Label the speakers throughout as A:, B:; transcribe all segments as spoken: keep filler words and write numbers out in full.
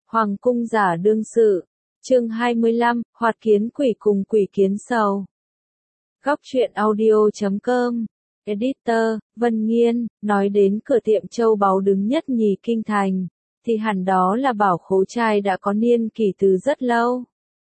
A: Hoàng cung giả đương sự. Chương hai mươi lăm, hoạt kiến quỷ cùng quỷ kiến sầu. Góc truyện audio chấm com. Editor, Vân Nghiên, nói đến cửa tiệm châu báu đứng nhất nhì kinh thành, thì hẳn đó là bảo khố trai đã có niên kỷ từ rất lâu.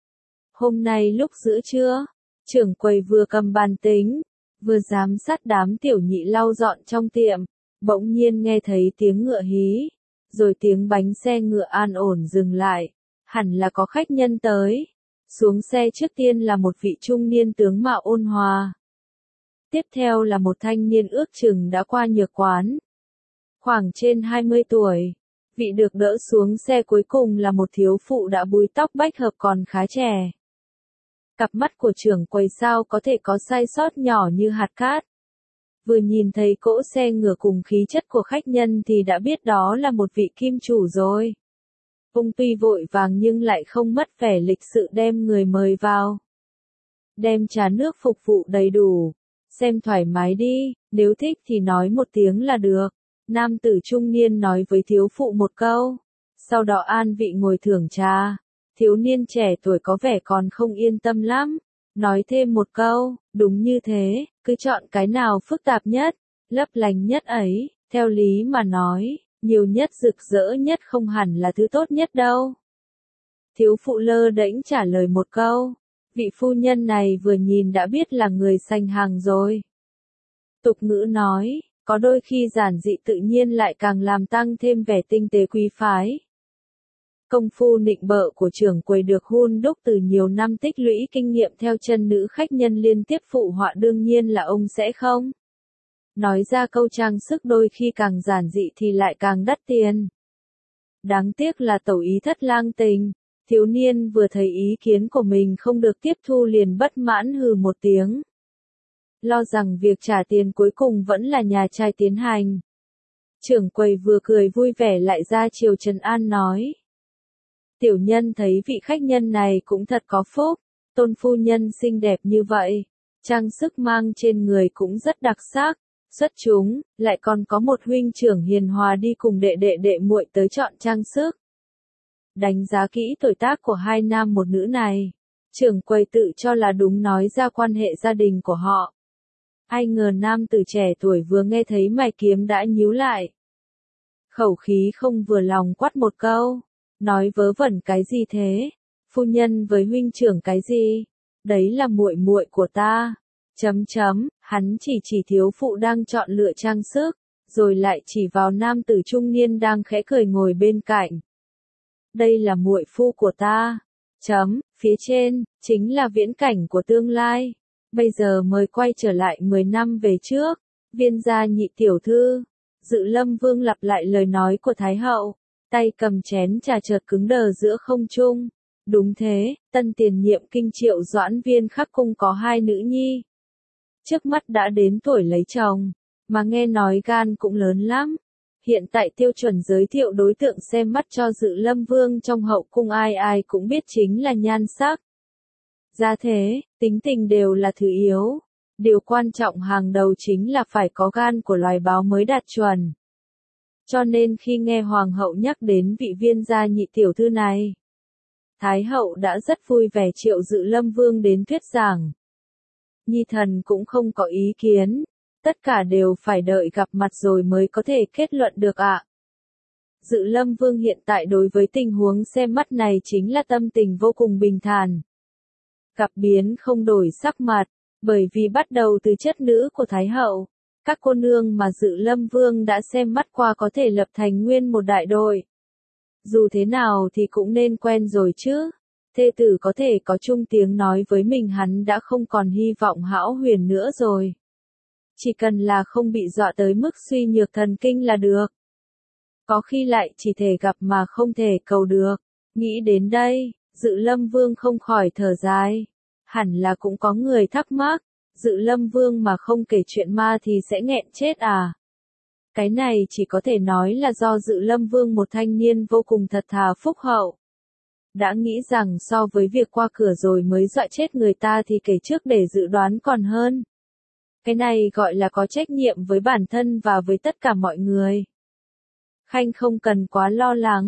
A: Hôm nay lúc giữa trưa, trưởng quầy vừa cầm bàn tính, vừa giám sát đám tiểu nhị lau dọn trong tiệm, bỗng nhiên nghe thấy tiếng ngựa hí, rồi tiếng bánh xe ngựa an ổn dừng lại, hẳn là có khách nhân tới. Xuống xe trước tiên là một vị trung niên tướng mạo ôn hòa. Tiếp theo là một thanh niên ước chừng đã qua nhược quán, khoảng trên hai mươi tuổi. Vị được đỡ xuống xe cuối cùng là một thiếu phụ đã búi tóc bách hợp còn khá trẻ. Cặp mắt của trưởng quầy sao có thể có sai sót nhỏ như hạt cát. Vừa nhìn thấy cỗ xe ngựa cùng khí chất của khách nhân thì đã biết đó là một vị kim chủ rồi. Ông tuy vội vàng nhưng lại không mất vẻ lịch sự đem người mời vào. Đem trà nước phục vụ đầy đủ. Xem thoải mái đi, nếu thích thì nói một tiếng là được. Nam tử trung niên nói với thiếu phụ một câu. Sau đó an vị ngồi thưởng trà. Thiếu niên trẻ tuổi có vẻ còn không yên tâm lắm. Nói thêm một câu, đúng như thế, cứ chọn cái nào phức tạp nhất, lấp lánh nhất ấy. Theo lý mà nói, nhiều nhất rực rỡ nhất không hẳn là thứ tốt nhất đâu. Thiếu phụ lơ đễnh trả lời một câu. Vị phu nhân này vừa nhìn đã biết là người sành hàng rồi. Tục ngữ nói, có đôi khi giản dị tự nhiên lại càng làm tăng thêm vẻ tinh tế quý phái. Công phu nịnh bợ của trưởng quầy được hun đúc từ nhiều năm tích lũy kinh nghiệm theo chân nữ khách nhân liên tiếp phụ họa đương nhiên là ông sẽ không. Nói ra câu trang sức đôi khi càng giản dị thì lại càng đắt tiền. Đáng tiếc là tẩu ý thất lang tình. Thiếu niên vừa thấy ý kiến của mình không được tiếp thu liền bất mãn hừ một tiếng. Lo rằng việc trả tiền cuối cùng vẫn là nhà trai tiến hành. Trưởng quầy vừa cười vui vẻ lại ra chiều trấn an nói. Tiểu nhân thấy vị khách nhân này cũng thật có phúc, tôn phu nhân xinh đẹp như vậy, trang sức mang trên người cũng rất đặc sắc, xuất chúng, lại còn có một huynh trưởng hiền hòa đi cùng đệ đệ đệ muội tới chọn trang sức. Đánh giá kỹ tuổi tác của hai nam một nữ này, trưởng quầy tự cho là đúng nói ra quan hệ gia đình của họ. Ai ngờ nam tử trẻ tuổi vừa nghe thấy mày kiếm đã nhíu lại. Khẩu khí không vừa lòng quát một câu, nói vớ vẩn cái gì thế, phu nhân với huynh trưởng cái gì, đấy là muội muội của ta. Chấm chấm, hắn chỉ chỉ thiếu phụ đang chọn lựa trang sức, rồi lại chỉ vào nam tử trung niên đang khẽ cười ngồi bên cạnh. Đây là muội phu của ta. Chấm, phía trên, chính là viễn cảnh của tương lai. Bây giờ mời quay trở lại mười năm về trước. Viên gia nhị tiểu thư. Dự Lâm Vương lặp lại lời nói của Thái hậu. Tay cầm chén trà chợt cứng đờ giữa không trung. Đúng thế, tân tiền nhiệm kinh triệu Doãn Viên Khắc cung có hai nữ nhi. Trước mắt đã đến tuổi lấy chồng. Mà nghe nói gan cũng lớn lắm. Hiện tại tiêu chuẩn giới thiệu đối tượng xem mắt cho Dự Lâm Vương trong hậu cung ai ai cũng biết chính là nhan sắc. Gia thế, tính tình đều là thứ yếu. Điều quan trọng hàng đầu chính là phải có gan của loài báo mới đạt chuẩn. Cho nên khi nghe Hoàng hậu nhắc đến vị viên gia nhị tiểu thư này, Thái hậu đã rất vui vẻ triệu Dự Lâm Vương đến thuyết giảng. Nhi thần cũng không có ý kiến. Tất cả đều phải đợi gặp mặt rồi mới có thể kết luận được ạ. À. Dự Lâm Vương hiện tại đối với tình huống xem mắt này chính là tâm tình vô cùng bình thản. Gặp biến không đổi sắc mặt, bởi vì bắt đầu từ chất nữ của Thái hậu, các cô nương mà Dự Lâm Vương đã xem mắt qua có thể lập thành nguyên một đại đội. Dù thế nào thì cũng nên quen rồi chứ. Thê tử có thể có chung tiếng nói với mình hắn đã không còn hy vọng hão huyền nữa rồi. Chỉ cần là không bị dọa tới mức suy nhược thần kinh là được. Có khi lại chỉ thể gặp mà không thể cầu được. Nghĩ đến đây, Dự Lâm Vương không khỏi thở dài. Hẳn là cũng có người thắc mắc, Dự Lâm Vương mà không kể chuyện ma thì sẽ nghẹn chết à? Cái này chỉ có thể nói là do Dự Lâm Vương một thanh niên vô cùng thật thà phúc hậu. Đã nghĩ rằng so với việc qua cửa rồi mới dọa chết người ta thì kể trước để dự đoán còn hơn. Cái này gọi là có trách nhiệm với bản thân và với tất cả mọi người. Khanh không cần quá lo lắng.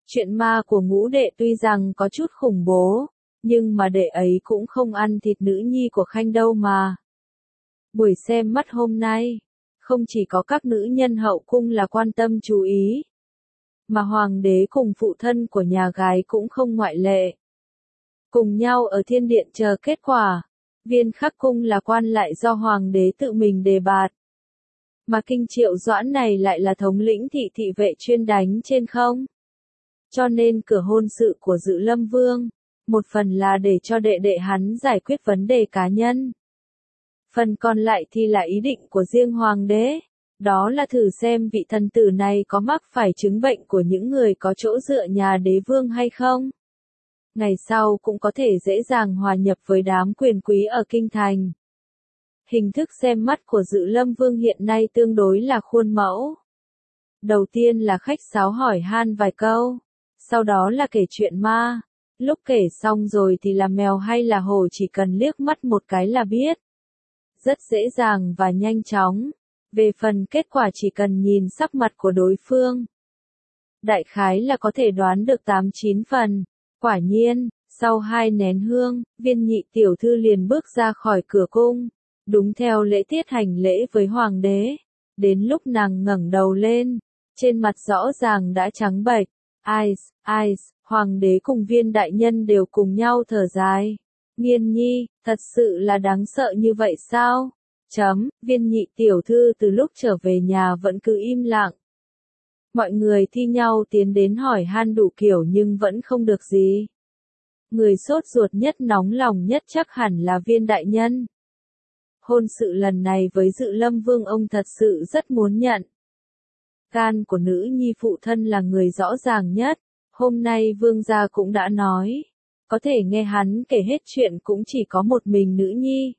A: Chuyện ma của ngũ đệ tuy rằng có chút khủng bố, nhưng mà đệ ấy cũng không ăn thịt nữ nhi của Khanh đâu mà. Buổi xem mắt hôm nay, không chỉ có các nữ nhân hậu cung là quan tâm chú ý, mà hoàng đế cùng phụ thân của nhà gái cũng không ngoại lệ. Cùng nhau ở thiên điện chờ kết quả, Viên Khắc Cung là quan lại do hoàng đế tự mình đề bạt. Mà Kinh Triệu Doãn này lại là thống lĩnh thị thị vệ chuyên đánh trên không. Cho nên cửa hôn sự của Dự Lâm Vương, một phần là để cho đệ đệ hắn giải quyết vấn đề cá nhân. Phần còn lại thì là ý định của riêng hoàng đế, đó là thử xem vị thần tử này có mắc phải chứng bệnh của những người có chỗ dựa nhà đế vương hay không. Ngày sau cũng có thể dễ dàng hòa nhập với đám quyền quý ở kinh thành. Hình thức xem mắt của Dự Lâm Vương hiện nay tương đối là khuôn mẫu. Đầu tiên là khách sáo hỏi han vài câu, sau đó là kể chuyện ma. Lúc kể xong rồi thì là mèo hay là hổ chỉ cần liếc mắt một cái là biết. Rất dễ dàng và nhanh chóng. Về phần kết quả chỉ cần nhìn sắc mặt của đối phương. Đại khái là có thể đoán được tám chín phần. Quả nhiên, sau hai nén hương, Viên nhị tiểu thư liền bước ra khỏi cửa cung. Đúng theo lễ tiết hành lễ với hoàng đế. Đến lúc nàng ngẩng đầu lên, trên mặt rõ ràng đã trắng bệch. Eyes, eyes, hoàng đế cùng Viên đại nhân đều cùng nhau thở dài. Nghiên nhi, thật sự là đáng sợ như vậy sao? Chấm, Viên nhị tiểu thư từ lúc trở về nhà vẫn cứ im lặng. Mọi người thi nhau tiến đến hỏi han đủ kiểu nhưng vẫn không được gì. Người sốt ruột nhất nóng lòng nhất chắc hẳn là Viên đại nhân. Hôn sự lần này với Dự Lâm Vương ông thật sự rất muốn nhận. Gan của nữ nhi phụ thân là người rõ ràng nhất, hôm nay vương gia cũng đã nói, có thể nghe hắn kể hết chuyện cũng chỉ có một mình nữ nhi.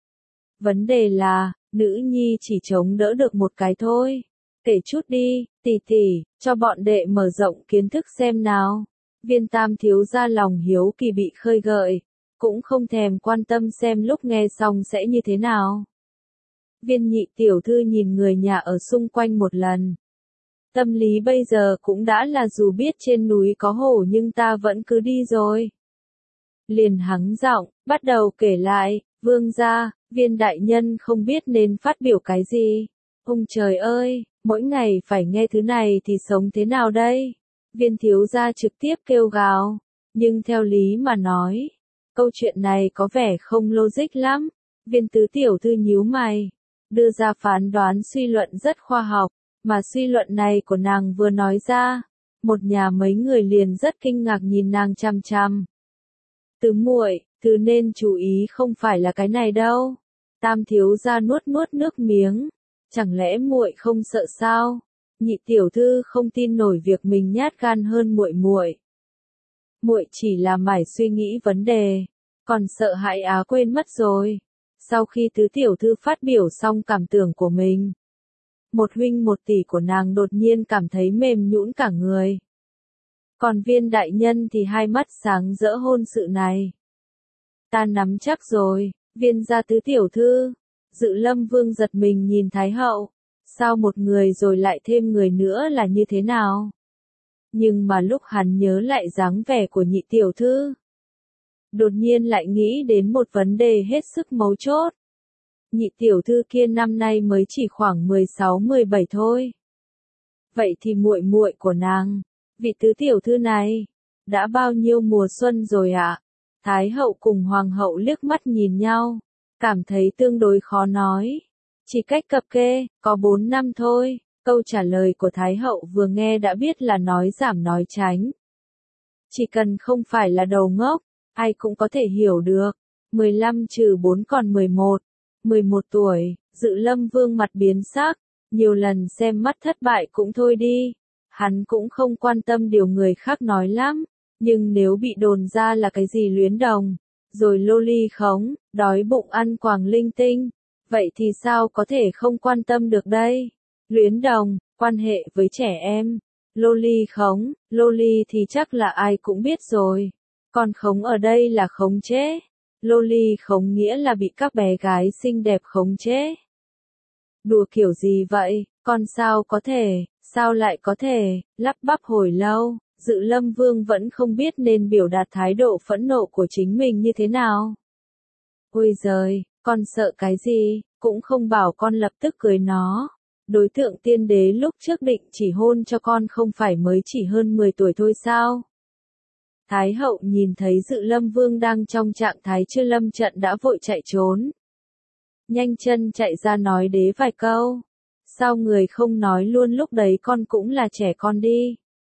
A: Vấn đề là, nữ nhi chỉ chống đỡ được một cái thôi. Kể chút đi, tỷ tỷ, cho bọn đệ mở rộng kiến thức xem nào. Viên tam thiếu gia lòng hiếu kỳ bị khơi gợi, cũng không thèm quan tâm xem lúc nghe xong sẽ như thế nào. Viên nhị tiểu thư nhìn người nhà ở xung quanh một lần. Tâm lý bây giờ cũng đã là dù biết trên núi có hổ nhưng ta vẫn cứ đi rồi. Liền hắng giọng, bắt đầu kể lại, vương gia, Viên đại nhân không biết nên phát biểu cái gì. Ông trời ơi, mỗi ngày phải nghe thứ này thì sống thế nào đây? Viên thiếu gia trực tiếp kêu gào, nhưng theo lý mà nói, câu chuyện này có vẻ không logic lắm. Viên tứ tiểu thư nhíu mày, đưa ra phán đoán suy luận rất khoa học, mà suy luận này của nàng vừa nói ra, một nhà mấy người liền rất kinh ngạc nhìn nàng chằm chằm. Tứ muội, thứ nên chú ý không phải là cái này đâu. Tam thiếu gia nuốt nuốt nước miếng, chẳng lẽ muội không sợ sao? Nhị tiểu thư không tin nổi việc mình nhát gan hơn muội muội. Muội chỉ là mải suy nghĩ vấn đề, còn sợ hãi á quên mất rồi. Sau khi tứ tiểu thư phát biểu xong cảm tưởng của mình, một huynh một tỷ của nàng đột nhiên cảm thấy mềm nhũn cả người. Còn Viên đại nhân thì hai mắt sáng rỡ hôn sự này. Ta nắm chắc rồi, Viên gia tứ tiểu thư. Dự Lâm Vương giật mình nhìn Thái hậu. Sao một người rồi lại thêm người nữa là như thế nào? Nhưng mà lúc hắn nhớ lại dáng vẻ của nhị tiểu thư, đột nhiên lại nghĩ đến một vấn đề hết sức mấu chốt. Nhị tiểu thư kia năm nay mới chỉ khoảng mười sáu mười bảy thôi. Vậy thì muội muội của nàng, vị tứ tiểu thư này, đã bao nhiêu mùa xuân rồi ạ? À? Thái hậu cùng hoàng hậu liếc mắt nhìn nhau, cảm thấy tương đối khó nói. Chỉ cách cập kê, có bốn năm thôi. Câu trả lời của Thái hậu vừa nghe đã biết là nói giảm nói tránh. Chỉ cần không phải là đầu ngốc, ai cũng có thể hiểu được. mười lăm trừ bốn còn mười một. mười một tuổi, Dự Lâm Vương mặt biến sắc, nhiều lần xem mắt thất bại cũng thôi đi. Hắn cũng không quan tâm điều người khác nói lắm, nhưng nếu bị đồn ra là cái gì luyến đồng, rồi lô ly khống, đói bụng ăn quàng linh tinh, vậy thì sao có thể không quan tâm được đây? Luyến đồng, quan hệ với trẻ em, lô ly khống, lô ly thì chắc là ai cũng biết rồi. Còn khống ở đây là khống chế. Lô ly khống nghĩa là bị các bé gái xinh đẹp khống chế. Đùa kiểu gì vậy, con sao có thể, sao lại có thể, lắp bắp hồi lâu, Dự Lâm Vương vẫn không biết nên biểu đạt thái độ phẫn nộ của chính mình như thế nào. Ôi giời, con sợ cái gì, cũng không bảo con lập tức cưới nó. Đối tượng tiên đế lúc trước định chỉ hôn cho con không phải mới chỉ hơn mười tuổi thôi sao? Thái hậu nhìn thấy Dự Lâm Vương đang trong trạng thái chưa lâm trận đã vội chạy trốn. Nhanh chân chạy ra nói đế vài câu. Sao người không nói luôn lúc đấy con cũng là trẻ con đi.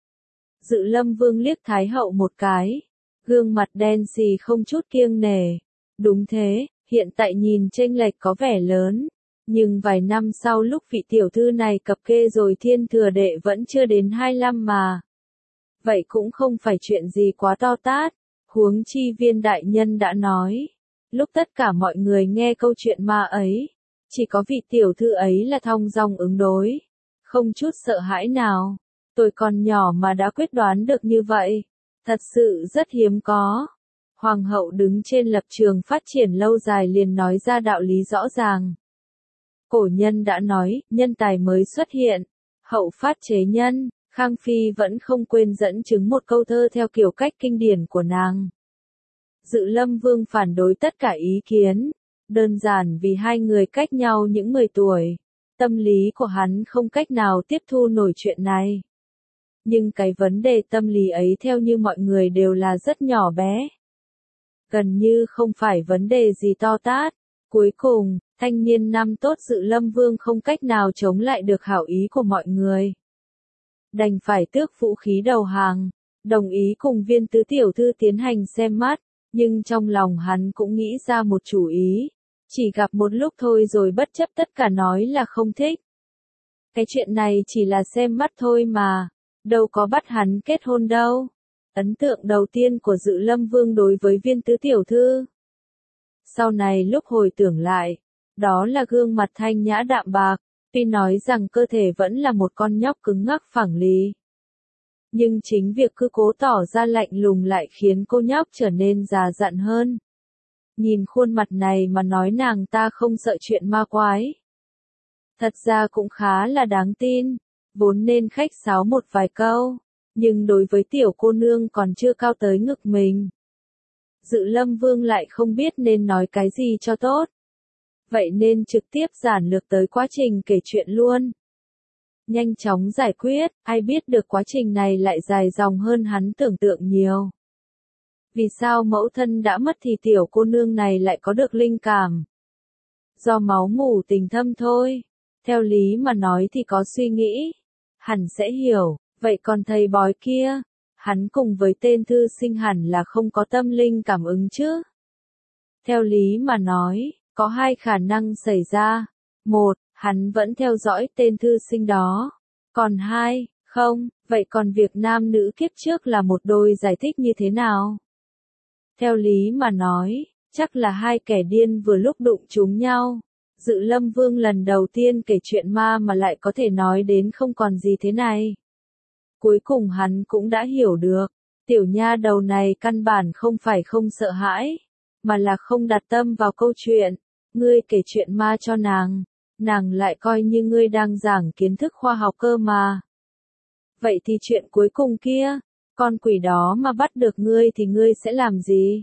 A: Dự Lâm Vương liếc Thái hậu một cái. Gương mặt đen xì không chút kiêng nể. Đúng thế, hiện tại nhìn chênh lệch có vẻ lớn. Nhưng vài năm sau lúc vị tiểu thư này cập kê rồi thiên thừa đệ vẫn chưa đến hai lăm mà. Vậy cũng không phải chuyện gì quá to tát. Huống chi Viên đại nhân đã nói. Lúc tất cả mọi người nghe câu chuyện ma ấy. Chỉ có vị tiểu thư ấy là thong dong ứng đối. Không chút sợ hãi nào. Tôi còn nhỏ mà đã quyết đoán được như vậy. Thật sự rất hiếm có. Hoàng hậu đứng trên lập trường phát triển lâu dài liền nói ra đạo lý rõ ràng. Cổ nhân đã nói, nhân tài mới xuất hiện. Hậu phát chế nhân, Khang Phi vẫn không quên dẫn chứng một câu thơ theo kiểu cách kinh điển của nàng. Dự Lâm Vương phản đối tất cả ý kiến. Đơn giản vì hai người cách nhau những mười tuổi. Tâm lý của hắn không cách nào tiếp thu nổi chuyện này. Nhưng cái vấn đề tâm lý ấy theo như mọi người đều là rất nhỏ bé. Gần như không phải vấn đề gì to tát. Cuối cùng, thanh niên năm tốt Dự Lâm Vương không cách nào chống lại được hảo ý của mọi người. Đành phải tước vũ khí đầu hàng, đồng ý cùng Viên tứ tiểu thư tiến hành xem mắt, nhưng trong lòng hắn cũng nghĩ ra một chủ ý. Chỉ gặp một lúc thôi rồi bất chấp tất cả nói là không thích. Cái chuyện này chỉ là xem mắt thôi mà, đâu có bắt hắn kết hôn đâu. Ấn tượng đầu tiên của Dự Lâm Vương đối với Viên tứ tiểu thư. Sau này lúc hồi tưởng lại, đó là gương mặt thanh nhã đạm bạc, tuy nói rằng cơ thể vẫn là một con nhóc cứng ngắc phẳng lì. Nhưng chính việc cứ cố tỏ ra lạnh lùng lại khiến cô nhóc trở nên già dặn hơn. Nhìn khuôn mặt này mà nói nàng ta không sợ chuyện ma quái. Thật ra cũng khá là đáng tin, vốn nên khách sáo một vài câu, nhưng đối với tiểu cô nương còn chưa cao tới ngực mình. Dự Lâm Vương lại không biết nên nói cái gì cho tốt. Vậy nên trực tiếp giản lược tới quá trình kể chuyện luôn. Nhanh chóng giải quyết, ai biết được quá trình này lại dài dòng hơn hắn tưởng tượng nhiều. Vì sao mẫu thân đã mất thì tiểu cô nương này lại có được linh cảm? Do máu mủ tình thâm thôi. Theo lý mà nói thì có suy nghĩ. Hẳn sẽ hiểu, vậy còn thầy bói kia? Hắn cùng với tên thư sinh hẳn là không có tâm linh cảm ứng chứ? Theo lý mà nói, có hai khả năng xảy ra. Một, hắn vẫn theo dõi tên thư sinh đó. Còn hai, không, vậy còn việc nam nữ kiếp trước là một đôi giải thích như thế nào? Theo lý mà nói, chắc là hai kẻ điên vừa lúc đụng trúng nhau. Dự Lâm Vương lần đầu tiên kể chuyện ma mà lại có thể nói đến không còn gì thế này. Cuối cùng hắn cũng đã hiểu được, tiểu nha đầu này căn bản không phải không sợ hãi, mà là không đặt tâm vào câu chuyện. Ngươi kể chuyện ma cho nàng, nàng lại coi như ngươi đang giảng kiến thức khoa học cơ mà. Vậy thì chuyện cuối cùng kia, con quỷ đó mà bắt được ngươi thì ngươi sẽ làm gì?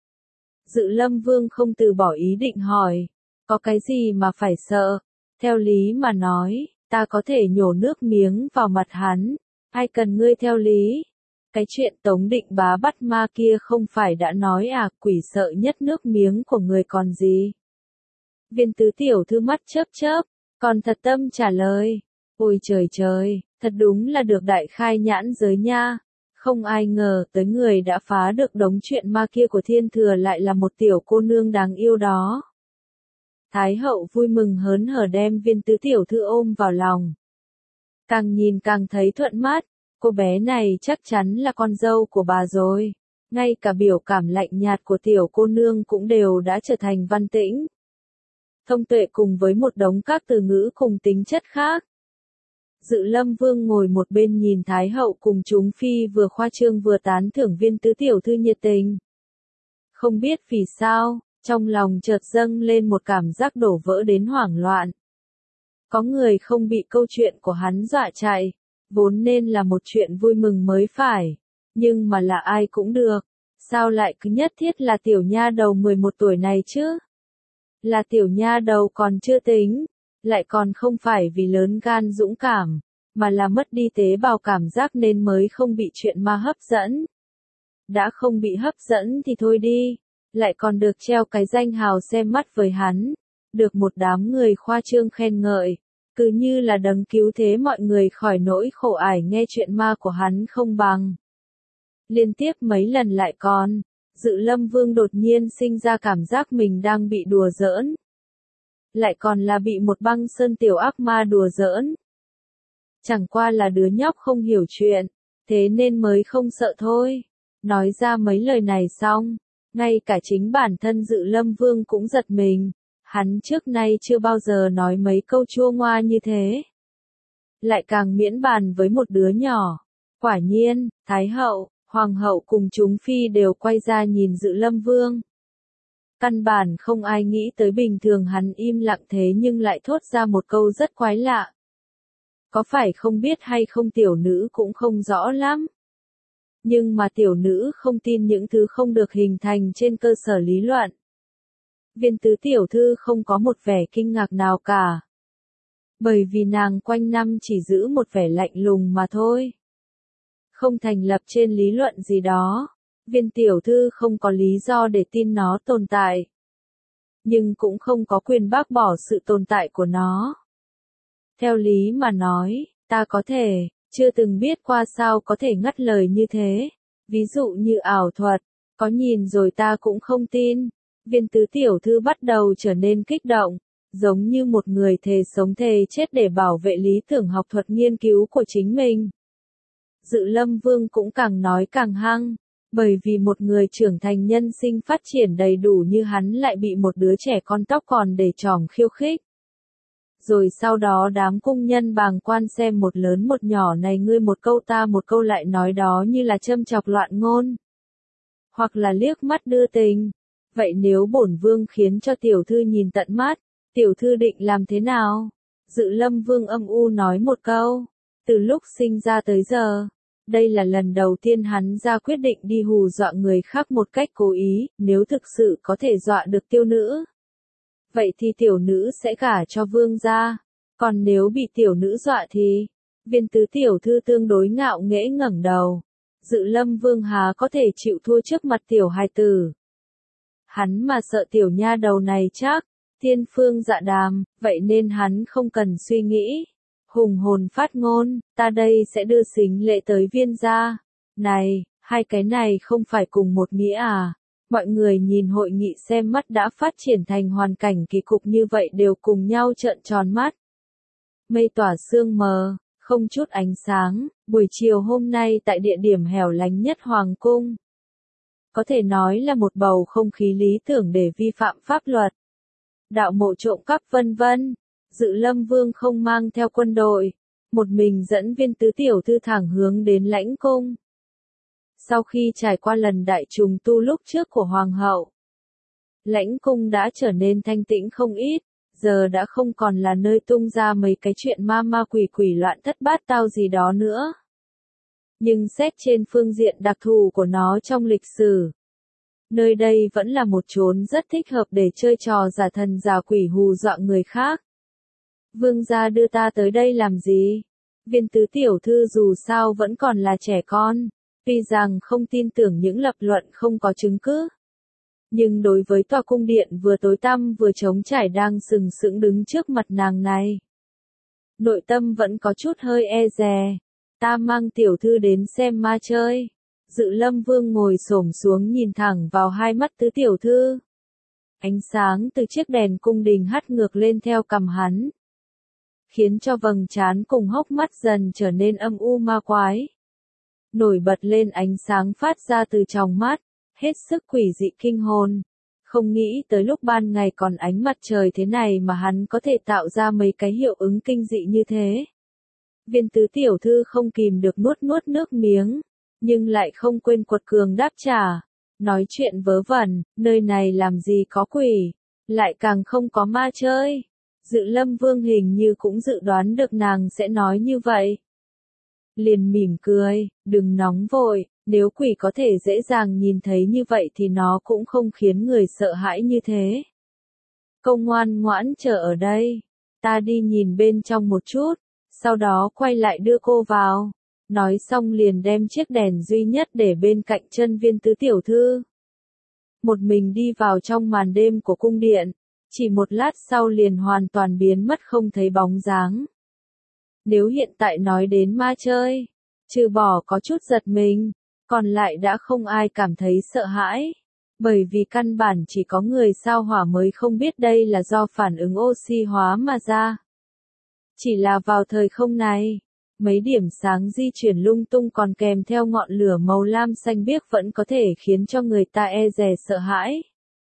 A: Dự Lâm Vương không từ bỏ ý định hỏi, có cái gì mà phải sợ? Theo lý mà nói, ta có thể nhổ nước miếng vào mặt hắn, ai cần ngươi theo lý? Cái chuyện Tống Định Bá bắt ma kia không phải đã nói à, quỷ sợ nhất nước miếng của người còn gì? Viên tứ tiểu thư mắt chớp chớp, còn thật tâm trả lời. Ôi trời trời, thật đúng là được đại khai nhãn giới nha. Không ai ngờ tới người đã phá được đống chuyện ma kia của thiên thừa lại là một tiểu cô nương đáng yêu đó. Thái hậu vui mừng hớn hở đem Viên tứ tiểu thư ôm vào lòng. Càng nhìn càng thấy thuận mắt, cô bé này chắc chắn là con dâu của bà rồi. Ngay cả biểu cảm lạnh nhạt của tiểu cô nương cũng đều đã trở thành văn tĩnh. Thông tuệ cùng với một đống các từ ngữ cùng tính chất khác. Dự Lâm Vương ngồi một bên nhìn Thái hậu cùng chúng phi vừa khoa trương vừa tán thưởng Viên tứ tiểu thư nhiệt tình. Không biết vì sao, trong lòng chợt dâng lên một cảm giác đổ vỡ đến hoảng loạn. Có người không bị câu chuyện của hắn dọa chạy, vốn nên là một chuyện vui mừng mới phải, nhưng mà là ai cũng được, sao lại cứ nhất thiết là tiểu nha đầu mười một tuổi này chứ? Là tiểu nha đầu còn chưa tính, lại còn không phải vì lớn gan dũng cảm, mà là mất đi tế bào cảm giác nên mới không bị chuyện ma hấp dẫn. Đã không bị hấp dẫn thì thôi đi, lại còn được treo cái danh hào xem mắt với hắn, được một đám người khoa trương khen ngợi, cứ như là đấng cứu thế mọi người khỏi nỗi khổ ải nghe chuyện ma của hắn không bằng. Liên tiếp mấy lần lại còn, Dự Lâm Vương đột nhiên sinh ra cảm giác mình đang bị đùa giỡn. Lại còn là bị một băng sơn tiểu ác ma đùa giỡn. Chẳng qua là đứa nhóc không hiểu chuyện, thế nên mới không sợ thôi. Nói ra mấy lời này xong, ngay cả chính bản thân Dự Lâm Vương cũng giật mình, hắn trước nay chưa bao giờ nói mấy câu chua ngoa như thế. Lại càng miễn bàn với một đứa nhỏ. Quả nhiên, Thái hậu, Hoàng hậu cùng chúng phi đều quay ra nhìn Dự Lâm Vương. Căn bản không ai nghĩ tới bình thường hắn im lặng thế nhưng lại thốt ra một câu rất quái lạ. Có phải không biết hay không tiểu nữ cũng không rõ lắm. Nhưng mà tiểu nữ không tin những thứ không được hình thành trên cơ sở lý luận. Viên tứ tiểu thư không có một vẻ kinh ngạc nào cả. Bởi vì nàng quanh năm chỉ giữ một vẻ lạnh lùng mà thôi. Không thành lập trên lý luận gì đó. Viên tiểu thư không có lý do để tin nó tồn tại. Nhưng cũng không có quyền bác bỏ sự tồn tại của nó. Theo lý mà nói, ta có thể, chưa từng biết qua sao có thể ngắt lời như thế. Ví dụ như ảo thuật, có nhìn rồi ta cũng không tin. Viên tứ tiểu thư bắt đầu trở nên kích động, giống như một người thề sống thề chết để bảo vệ lý tưởng học thuật nghiên cứu của chính mình. Dự Lâm Vương cũng càng nói càng hăng, bởi vì một người trưởng thành nhân sinh phát triển đầy đủ như hắn lại bị một đứa trẻ con tóc còn để trỏm khiêu khích. Rồi sau đó đám cung nhân bàng quan xem một lớn một nhỏ này ngươi một câu ta một câu lại nói đó như là châm chọc loạn ngôn. Hoặc là liếc mắt đưa tình. Vậy nếu bổn vương khiến cho tiểu thư nhìn tận mắt, tiểu thư định làm thế nào? Dự Lâm Vương âm u nói một câu. Từ lúc sinh ra tới giờ, đây là lần đầu tiên hắn ra quyết định đi hù dọa người khác một cách cố ý, nếu thực sự có thể dọa được tiêu nữ. Vậy thì tiểu nữ sẽ gả cho vương gia, còn nếu bị tiểu nữ dọa thì, viên tứ tiểu thư tương đối ngạo nghễ ngẩng đầu. Dự Lâm Vương há có thể chịu thua trước mặt tiểu hài tử. Hắn mà sợ tiểu nha đầu này chắc, thiên phương dạ đàm, vậy nên hắn không cần suy nghĩ. Hùng hồn phát ngôn, ta đây sẽ đưa xính lễ tới viên gia. Này, hai cái này không phải cùng một nghĩa à? Mọi người nhìn hội nghị xem mắt đã phát triển thành hoàn cảnh kỳ cục như vậy đều cùng nhau trợn tròn mắt. Mây tỏa sương mờ, không chút ánh sáng, buổi chiều hôm nay tại địa điểm hẻo lánh nhất Hoàng cung. Có thể nói là một bầu không khí lý tưởng để vi phạm pháp luật. Đạo mộ trộm cắp vân vân. Dự Lâm Vương không mang theo quân đội, một mình dẫn viên tứ tiểu thư thẳng hướng đến lãnh cung. Sau khi trải qua lần đại trùng tu lúc trước của Hoàng hậu, lãnh cung đã trở nên thanh tĩnh không ít, giờ đã không còn là nơi tung ra mấy cái chuyện ma ma quỷ quỷ loạn thất bát tao gì đó nữa. Nhưng xét trên phương diện đặc thù của nó trong lịch sử, nơi đây vẫn là một chốn rất thích hợp để chơi trò giả thần giả quỷ hù dọa người khác. Vương gia đưa ta tới đây làm gì? Viên tứ tiểu thư dù sao vẫn còn là trẻ con, tuy rằng không tin tưởng những lập luận không có chứng cứ. Nhưng đối với tòa cung điện vừa tối tăm vừa trống trải đang sừng sững đứng trước mặt nàng này, nội tâm vẫn có chút hơi e dè. Ta mang tiểu thư đến xem ma chơi. Dự Lâm Vương ngồi xổm xuống nhìn thẳng vào hai mắt tứ tiểu thư. Ánh sáng từ chiếc đèn cung đình hắt ngược lên theo cằm hắn, khiến cho vầng trán cùng hốc mắt dần trở nên âm u ma quái. Nổi bật lên ánh sáng phát ra từ tròng mắt, hết sức quỷ dị kinh hồn. Không nghĩ tới lúc ban ngày còn ánh mặt trời thế này mà hắn có thể tạo ra mấy cái hiệu ứng kinh dị như thế. Viên tứ tiểu thư không kìm được nuốt nuốt nước miếng, nhưng lại không quên quật cường đáp trả. Nói chuyện vớ vẩn, nơi này làm gì có quỷ, lại càng không có ma chơi. Dự Lâm Vương hình như cũng dự đoán được nàng sẽ nói như vậy. liền mỉm cười, đừng nóng vội, nếu quỷ có thể dễ dàng nhìn thấy như vậy thì nó cũng không khiến người sợ hãi như thế. Cậu ngoan ngoãn chờ ở đây, ta đi nhìn bên trong một chút, sau đó quay lại đưa cô vào. Nói xong liền đem chiếc đèn duy nhất để bên cạnh chân Viên tứ tiểu thư. Một mình đi vào trong màn đêm của cung điện, chỉ một lát sau liền hoàn toàn biến mất không thấy bóng dáng. Nếu hiện tại nói đến ma chơi, trừ bỏ có chút giật mình, còn lại đã không ai cảm thấy sợ hãi. Bởi vì căn bản chỉ có người sao hỏa mới không biết đây là do phản ứng oxy hóa mà ra. Chỉ là vào thời không này, mấy điểm sáng di chuyển lung tung còn kèm theo ngọn lửa màu lam xanh biếc vẫn có thể khiến cho người ta e dè sợ hãi.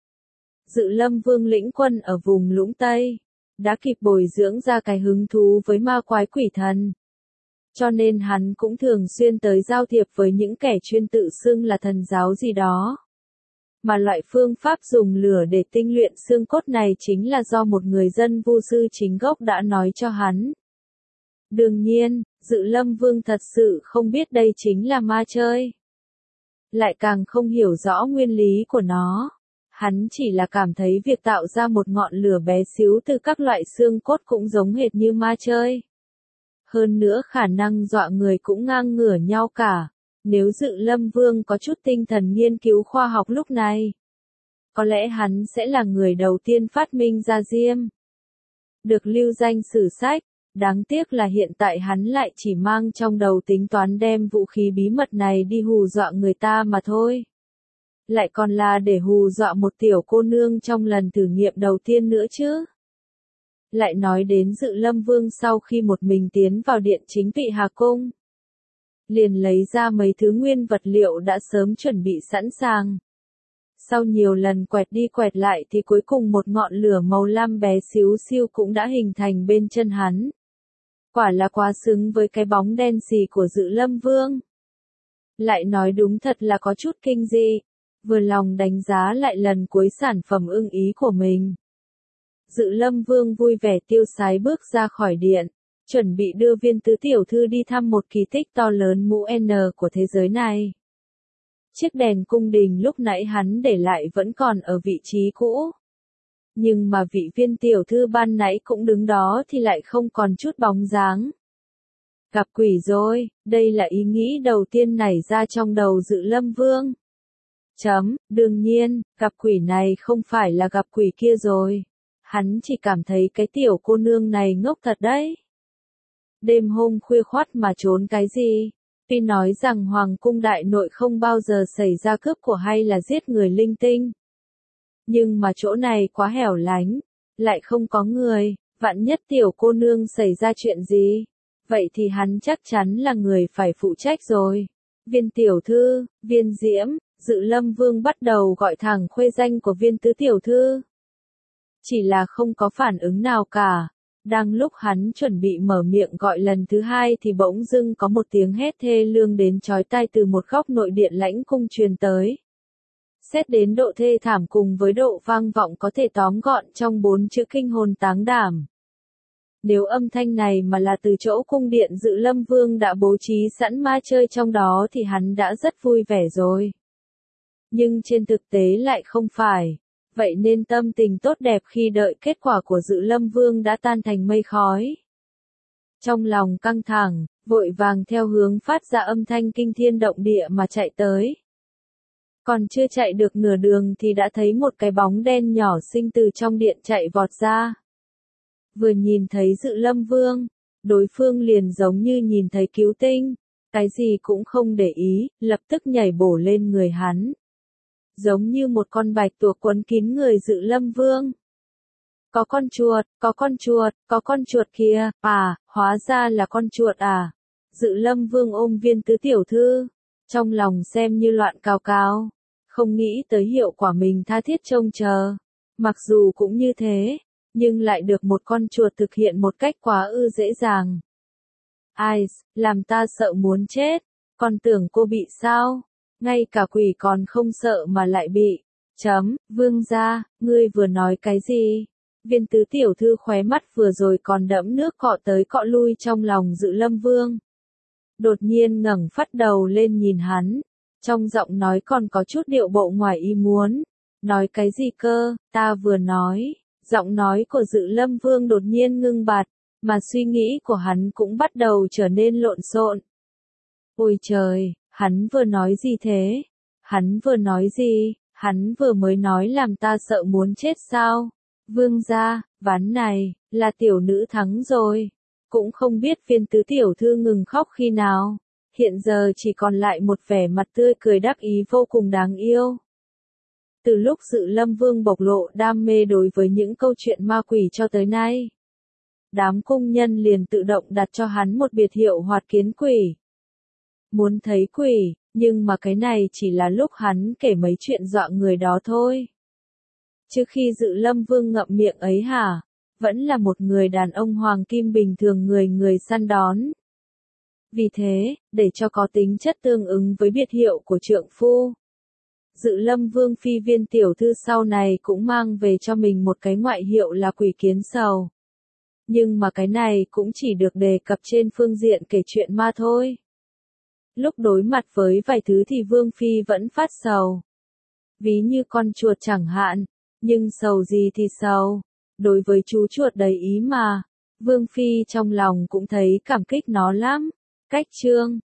A: Dự Lâm Vương lĩnh quân ở vùng Lũng Tây, đã kịp bồi dưỡng ra cái hứng thú với ma quái quỷ thần. Cho nên hắn cũng thường xuyên tới giao thiệp với những kẻ chuyên tự xưng là thần giáo gì đó. Mà loại phương pháp dùng lửa để tinh luyện xương cốt này chính là do một người dân vu sư chính gốc đã nói cho hắn. Đương nhiên, Dự Lâm Vương thật sự không biết đây chính là ma chơi. Lại càng không hiểu rõ nguyên lý của nó. Hắn chỉ là cảm thấy việc tạo ra một ngọn lửa bé xíu từ các loại xương cốt cũng giống hệt như ma chơi. Hơn nữa khả năng dọa người cũng ngang ngửa nhau cả. Nếu Dự Lâm Vương có chút tinh thần nghiên cứu khoa học lúc này, có lẽ hắn sẽ là người đầu tiên phát minh ra diêm. Được lưu danh sử sách, đáng tiếc là hiện tại hắn lại chỉ mang trong đầu tính toán đem vũ khí bí mật này đi hù dọa người ta mà thôi. Lại còn là để hù dọa một tiểu cô nương trong lần thử nghiệm đầu tiên nữa chứ. Lại nói đến Dự Lâm Vương sau khi một mình tiến vào điện chính vị Hà Cung, liền lấy ra mấy thứ nguyên vật liệu đã sớm chuẩn bị sẵn sàng. Sau nhiều lần quẹt đi quẹt lại thì cuối cùng một ngọn lửa màu lam bé xíu xiu cũng đã hình thành bên chân hắn. Quả là quá xứng với cái bóng đen xì của Dự Lâm Vương. Lại nói đúng thật là có chút kinh dị, vừa lòng đánh giá lại lần cuối sản phẩm ưng ý của mình. Dự Lâm Vương vui vẻ tiêu sái bước ra khỏi điện, chuẩn bị đưa Viên tứ tiểu thư đi thăm một kỳ tích to lớn mũ N của thế giới này. Chiếc đèn cung đình lúc nãy hắn để lại vẫn còn ở vị trí cũ. Nhưng mà vị Viên tiểu thư ban nãy cũng đứng đó thì lại không còn chút bóng dáng. Gặp quỷ rồi, đây là ý nghĩ đầu tiên nảy ra trong đầu Dự Lâm Vương. Chấm, đương nhiên, gặp quỷ này không phải là gặp quỷ kia rồi. Hắn chỉ cảm thấy cái tiểu cô nương này ngốc thật đấy. Đêm hôm khuya khoắt mà trốn cái gì? Tuy nói rằng Hoàng cung đại nội không bao giờ xảy ra cướp của hay là giết người linh tinh. Nhưng mà chỗ này quá hẻo lánh, lại không có người, vạn nhất tiểu cô nương xảy ra chuyện gì, vậy thì hắn chắc chắn là người phải phụ trách rồi. Viên tiểu thư, Viên Diễm, Dự Lâm Vương bắt đầu gọi thẳng khuê danh của Viên tứ tiểu thư. Chỉ là không có phản ứng nào cả. Đang lúc hắn chuẩn bị mở miệng gọi lần thứ hai thì bỗng dưng có một tiếng hét thê lương đến chói tai từ một góc nội điện lãnh cung truyền tới. Xét đến độ thê thảm cùng với độ vang vọng có thể tóm gọn trong bốn chữ kinh hồn táng đảm. Nếu âm thanh này mà là từ chỗ cung điện Dự Lâm Vương đã bố trí sẵn ma chơi trong đó thì hắn đã rất vui vẻ rồi. Nhưng trên thực tế lại không phải. Vậy nên tâm tình tốt đẹp khi đợi kết quả của Dự Lâm Vương đã tan thành mây khói. Trong lòng căng thẳng, vội vàng theo hướng phát ra âm thanh kinh thiên động địa mà chạy tới. Còn chưa chạy được nửa đường thì đã thấy một cái bóng đen nhỏ xinh từ trong điện chạy vọt ra. Vừa nhìn thấy Dự Lâm Vương, đối phương liền giống như nhìn thấy cứu tinh, cái gì cũng không để ý, lập tức nhảy bổ lên người hắn. Giống như một con bạch tuộc quấn kín người Dự Lâm Vương. Có con chuột, có con chuột, có con chuột kia, à, hóa ra là con chuột à. Dự Lâm Vương ôm Viên tứ tiểu thư, trong lòng xem như loạn cào cào, không nghĩ tới hiệu quả mình tha thiết trông chờ. Mặc dù cũng như thế, nhưng lại được một con chuột thực hiện một cách quá ư dễ dàng. Ai, làm ta sợ muốn chết, còn tưởng cô bị sao? Ngay cả quỷ còn không sợ mà lại bị. Chấm, Vương gia, ngươi vừa nói cái gì? Viên tứ tiểu thư khóe mắt vừa rồi còn đẫm nước cọ tới cọ lui trong lòng Dự Lâm Vương. đột nhiên ngẩng phát đầu lên nhìn hắn, trong giọng nói còn có chút điệu bộ ngoài ý muốn. Nói cái gì cơ, ta vừa nói, giọng nói của Dự Lâm Vương đột nhiên ngưng bặt, mà suy nghĩ của hắn cũng bắt đầu trở nên lộn xộn. Ôi trời, hắn vừa nói gì thế? Hắn vừa nói gì? Hắn vừa mới nói làm ta sợ muốn chết sao? Vương gia, ván này, là tiểu nữ thắng rồi. Cũng không biết Viên tứ tiểu thư ngừng khóc khi nào. Hiện giờ chỉ còn lại một vẻ mặt tươi cười đắc ý vô cùng đáng yêu. Từ lúc Dự Lâm Vương bộc lộ đam mê đối với những câu chuyện ma quỷ cho tới nay, đám cung nhân liền tự động đặt cho hắn một biệt hiệu Hoạt Kiến Quỷ. Muốn thấy quỷ, nhưng mà cái này chỉ là lúc hắn kể mấy chuyện dọa người đó thôi. Trước khi Dự Lâm Vương ngậm miệng ấy hả, vẫn là một người đàn ông hoàng kim bình thường người người săn đón. Vì thế, để cho có tính chất tương ứng với biệt hiệu của trượng phu, Dự Lâm Vương phi Viên tiểu thư sau này cũng mang về cho mình một cái ngoại hiệu là Quỷ Kiến Sầu. Nhưng mà cái này cũng chỉ được đề cập trên phương diện kể chuyện ma thôi. Lúc đối mặt với vài thứ thì Vương phi vẫn phát sầu. Ví như con chuột chẳng hạn, nhưng sầu gì thì sầu. Đối với chú chuột đầy ý mà, Vương phi trong lòng cũng thấy cảm kích nó lắm. Cách chương